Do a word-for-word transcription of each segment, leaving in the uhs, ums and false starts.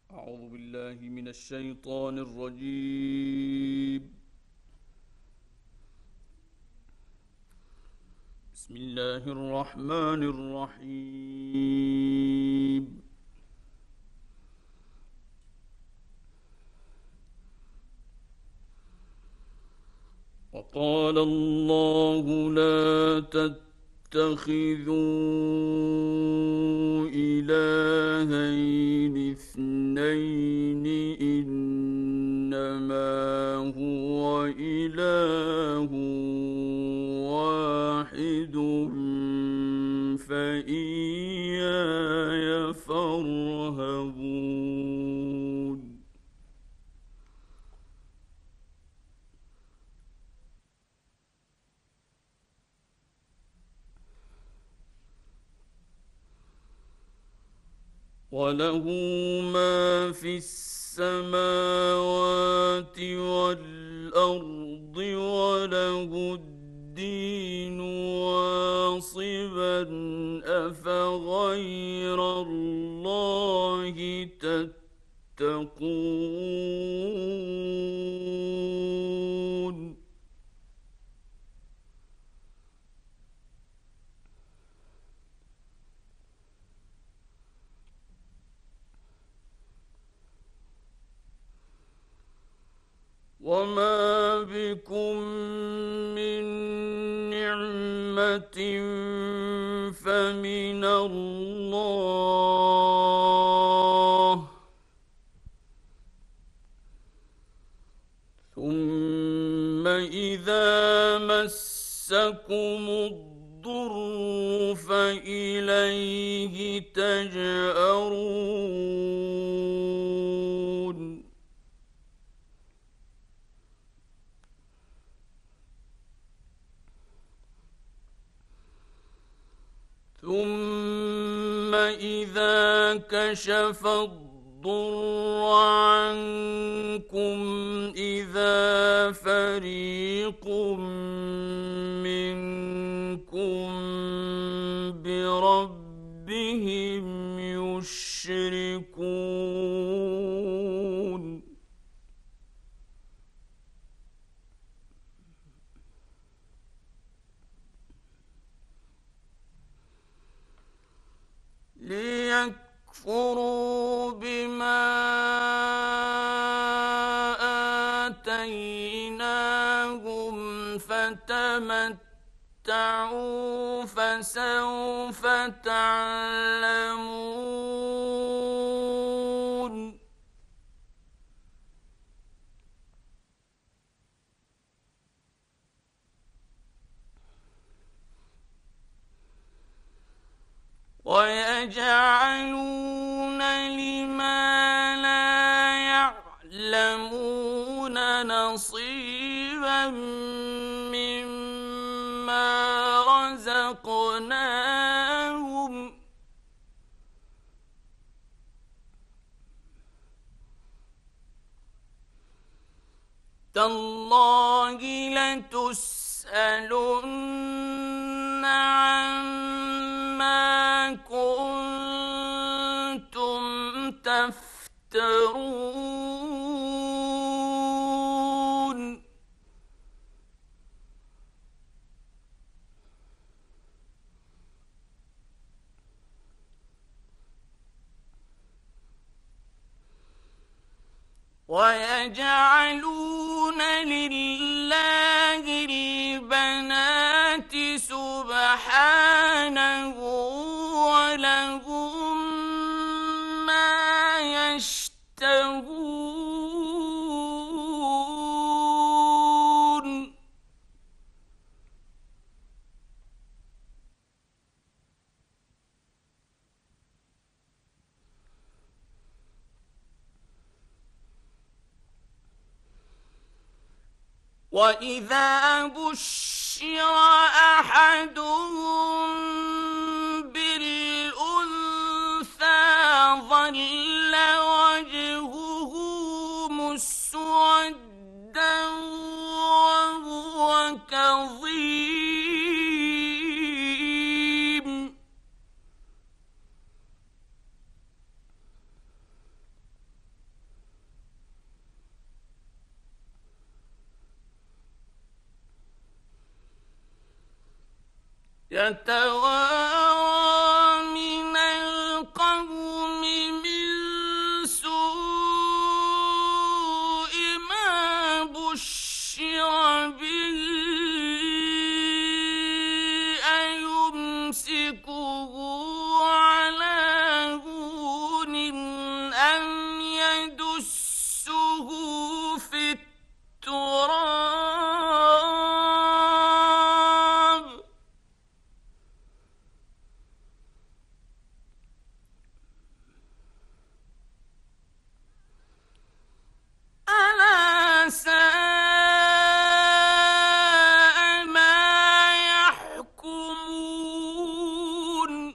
أعوذ بالله من الشيطان الرجيم. بسم الله الرحمن الرحيم. وقال الله لا تتخذوا إلهين اثنين إنما هو إله واحد فإياي فارهبون. وله ما في السماوات والأرض وله الدين واصبا أفغير الله تتقون. وما بكم من نعمة فمن الله ثم إذا مسكم الضر فإليه تجأرون. ثم إذا كشف الضر عنكم إذا فريق منكم بربهم يشركون. ليكفروا بما آتيناهم فتمتعوا فسوف تعلمون. ويجعلون لما لا يعلمون نصيبا مما رزقناهم تالله لتسألن عما كنتم تفترون. ويجعلون لله البنات سبحانه ولهم ما يشتهون. وإذا بشر أحدهم بالأنثى ظل وجهه مسودا وهو كظيم. يتوارى من القوم من سوء ما بشر به أيمسكه على هون أم يدسه في التراب ألا ساء ما يحكمون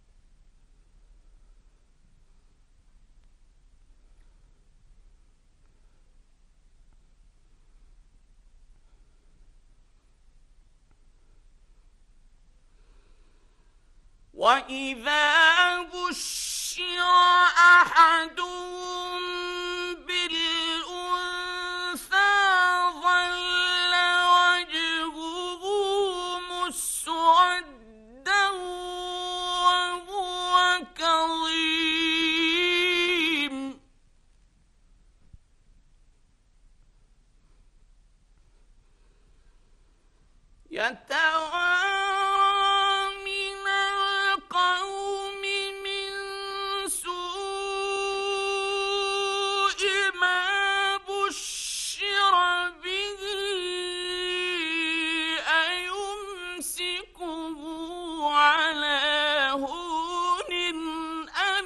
وإذا بشر أحدهم بالأنثى ظل وجهه مسودا وهو كظيم يتوارى من القوم من سوء ما بشر به أيمسكه على هون أم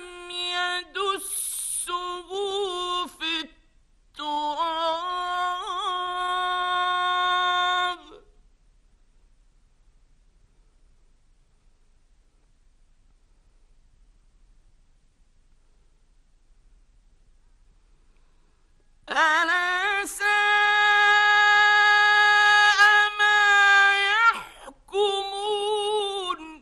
يدسه في التراب ألا ساء ما يحكمون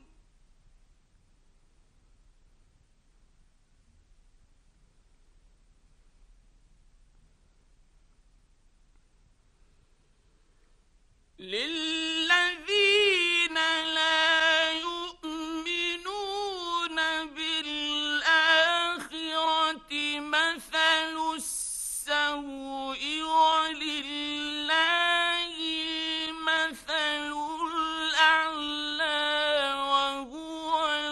للذين لا يؤمنون بالآخرة مثل السوء ولله المثل الأعلى وهو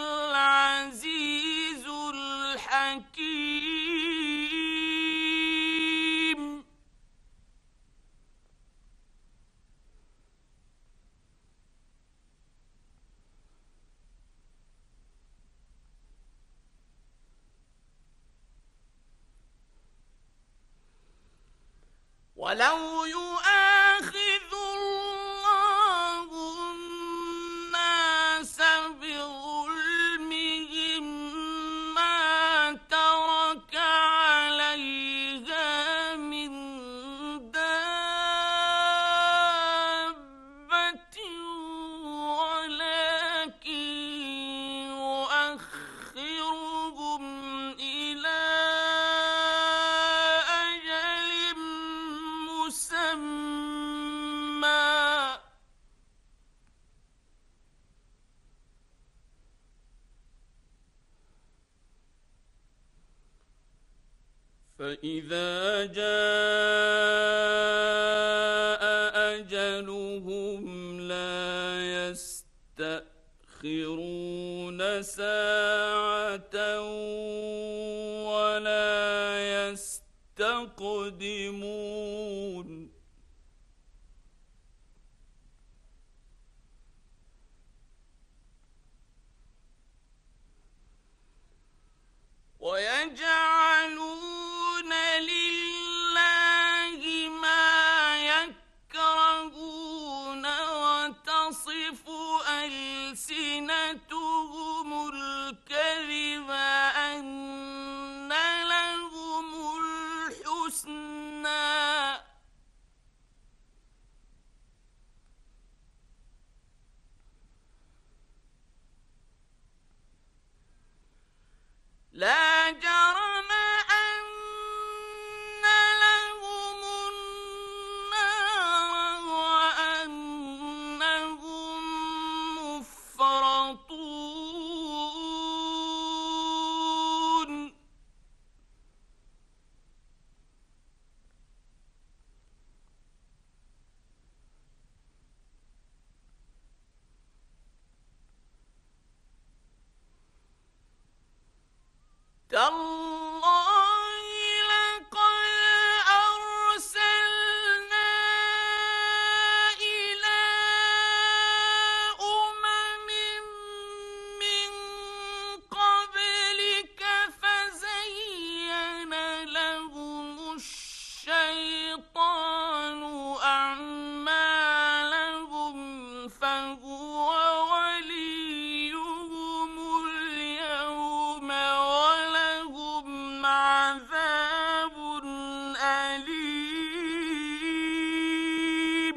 العزيز الحكيم ولو يؤاخذ الله الناس بظلمهم ما ترك عليها من دابة ولكن يؤخرهم إلى أجل مسمى فإذا جاء أجلهم لا يستأخرون ساعة ولا يستقدمون ويجعلون لله ما يكرهون وتصف ألسنتهم الكذب أن لهم الحسنى لا جرم تالله لقد أرسلنا إلى أمم من قبلك فزين لهم الشيطان أعمالهم فهو وليهم اليوم ولهم عذاب أليم.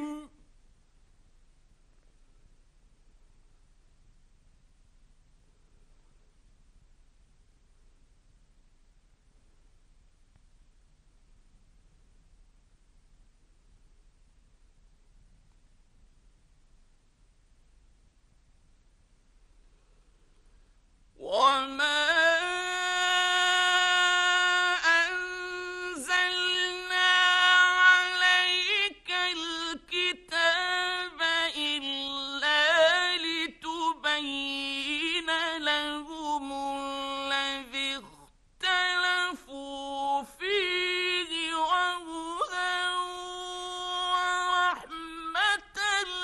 وما أنزلنا عليك الكتاب إلا لتبين لهم الذي اختلفوا فيه وهدى ورحمة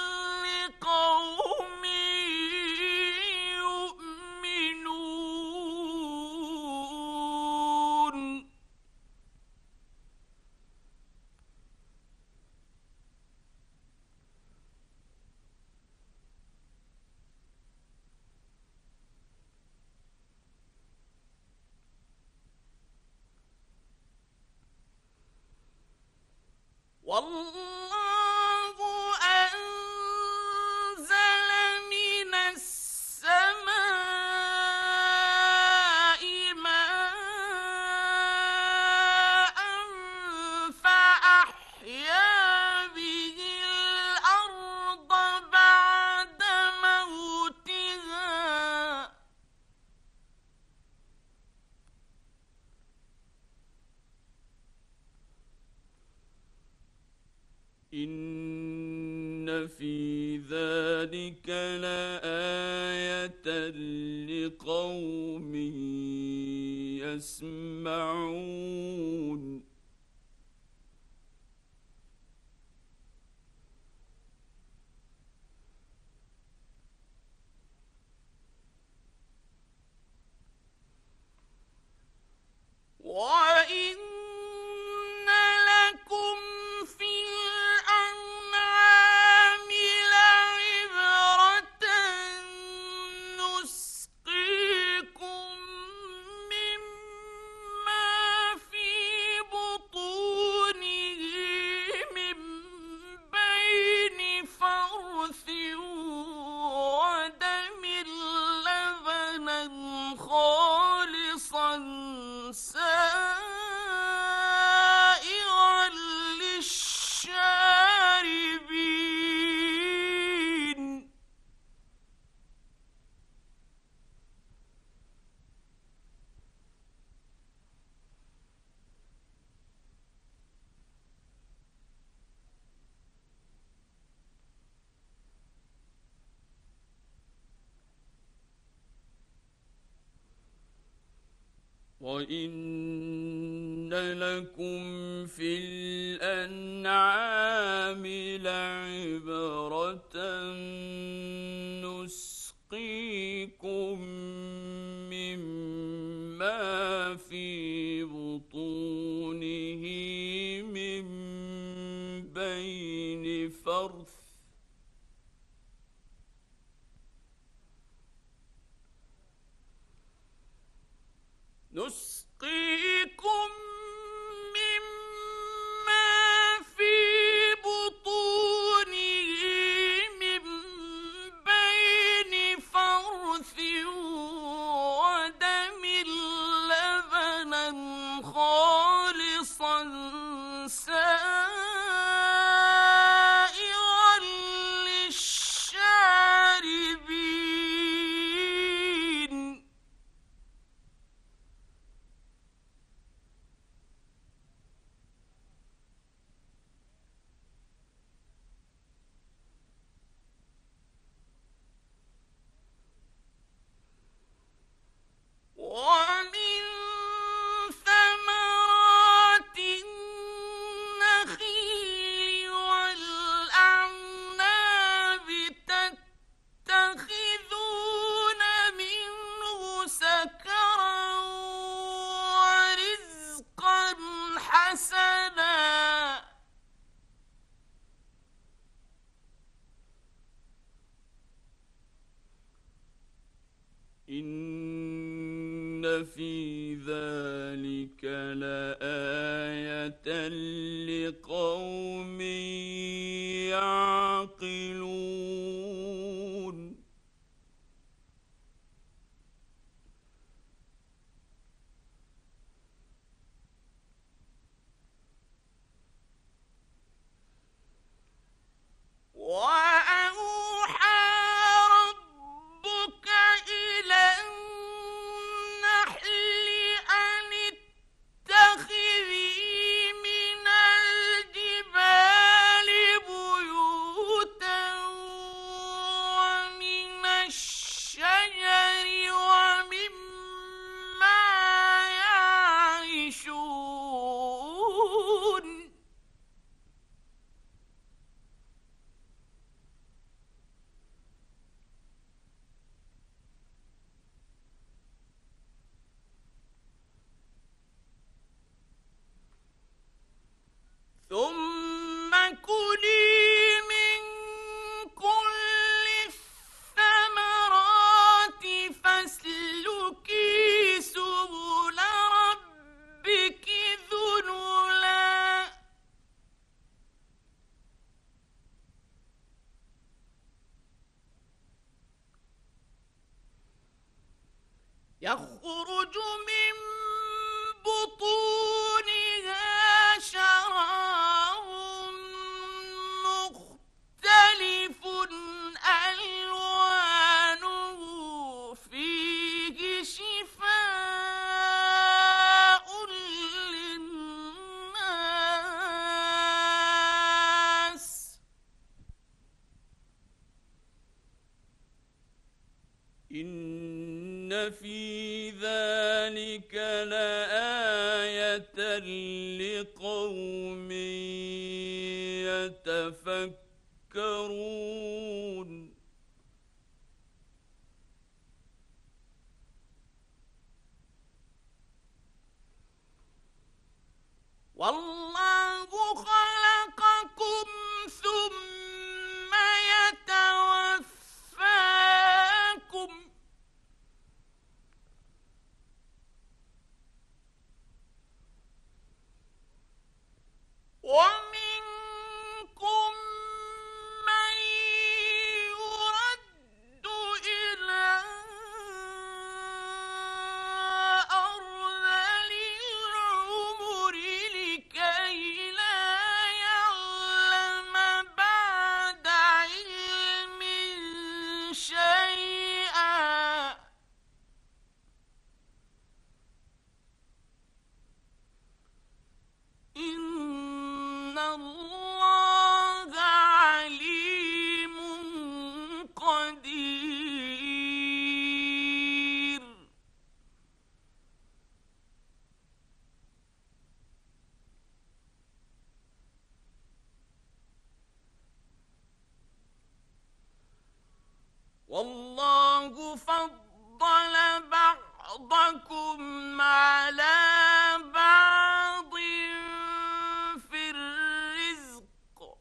لقوم يؤمنون. والله أنزل من السماء ماء فأحيا به الأرض بعد موتها. إن في ذلك لآية لقوم يسمعون. وإن لكم في الأنعام لعبرة نسقيكم مما في بطونه من بين فرث ودم لبنا خالصا سائغا للشاربين. وإن لكم في الأنعام لعبرة نسقيكم مما في بطونه من بين فرث نسقيكم مما في بطونه من إن في ذلك لآية لقوم يتفكرون والله خلقكم ثم يتوفاكم ومنكم من يرد إلى أرذل العمر لكي لا يعلم بعد علم شيئا إن الله عليم قدير والله فضل بعضكم على بعض في الرزق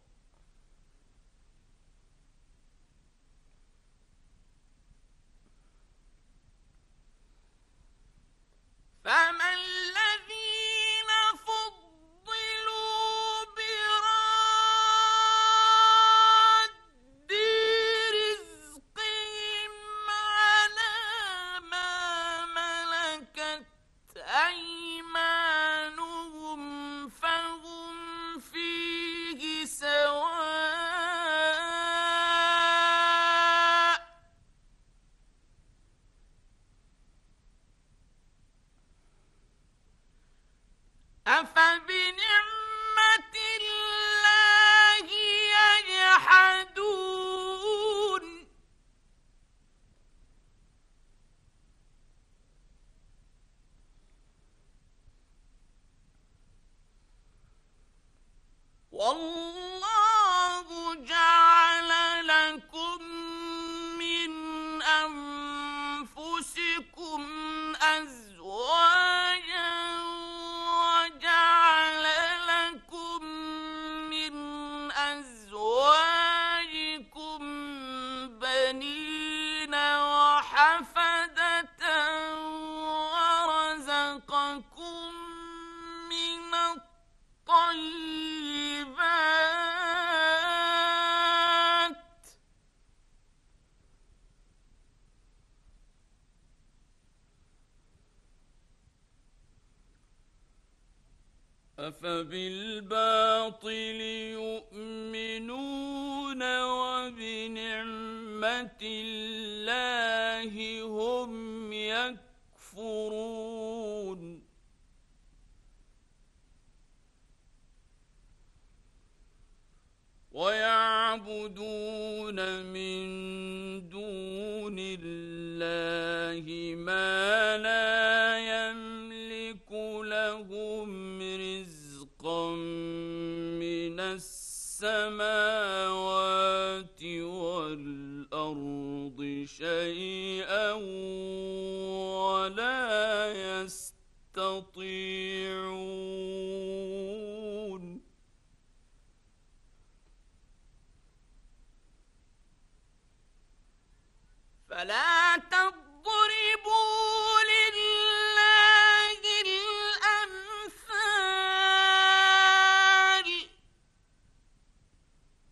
فما الذين فضلوا براد رزقهم على ما ملكت أيمانهم فهم فيه سواء أفبنعمة الله يجحدون والله جعل لكم من أنفسكم أزواجا وجعل لكم من أزواجكم بنين وحفدة ورزقكم من الطيبات أفبالباطل يؤمنون وبنعمة الله هم يكفرون ويعبدون من دون الله ما لا يملك لهم رزقا من السماوات والأرض شيئا ولا يستطيعون فلا تضربوا لله الأمثال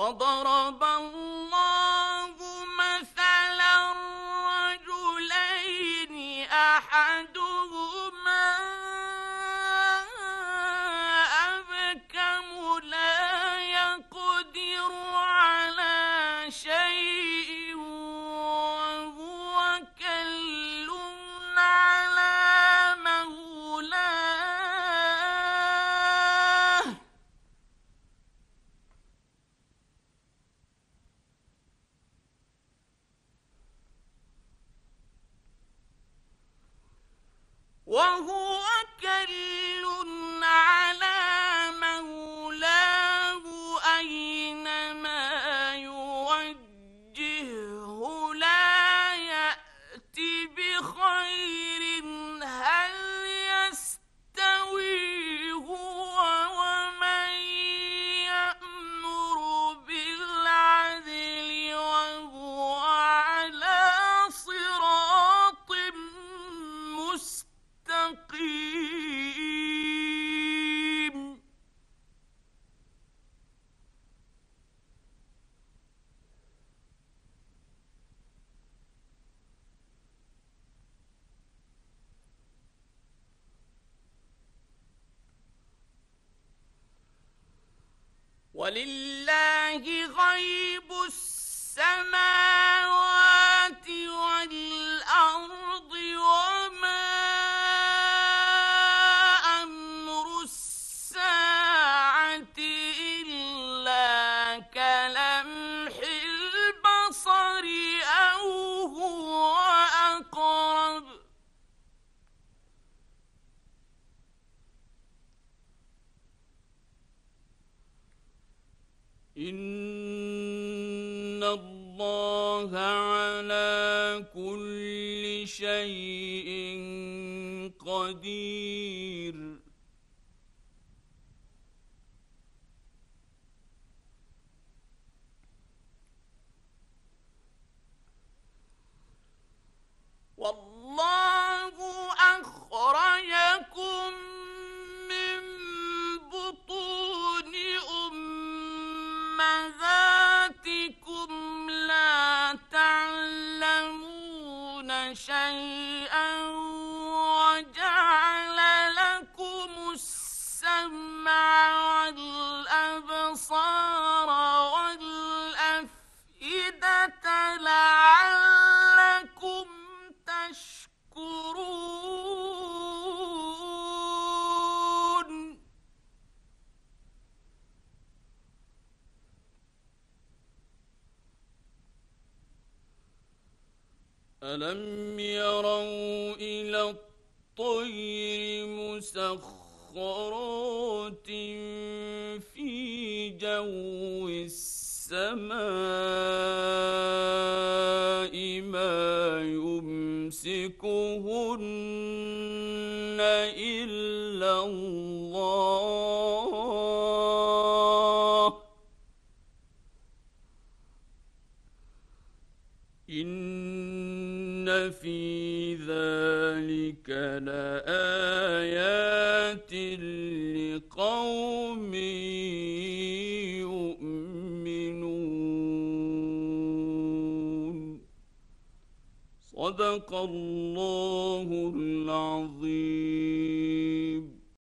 وضرب الله مثلا رجلين أحدهما أبكم لا يقدر على شيء وهو كل على مولاه وهو كل على مولاه أينما يوجهه لا يأت بخير هل يستوي هو ومن يأمر بالعدل وهو على صراط مستقيم ولله غيب السماوات والأرض وما أمر الساعة إلا كلمح البصر أو هو أقرب إن الله على كل شيء قدير والله أخرجكم من بطون أمهاتكم لا تعلمون شيئا وجعل لكم السمع والأبصار والأفئدة لعلكم تشكرون ألم يروا إلى الطير مسخرات في جو السماء ما يمسكهن إلا الله إن في ذلك لآيات لقوم يؤمنون صدق الله العظيم.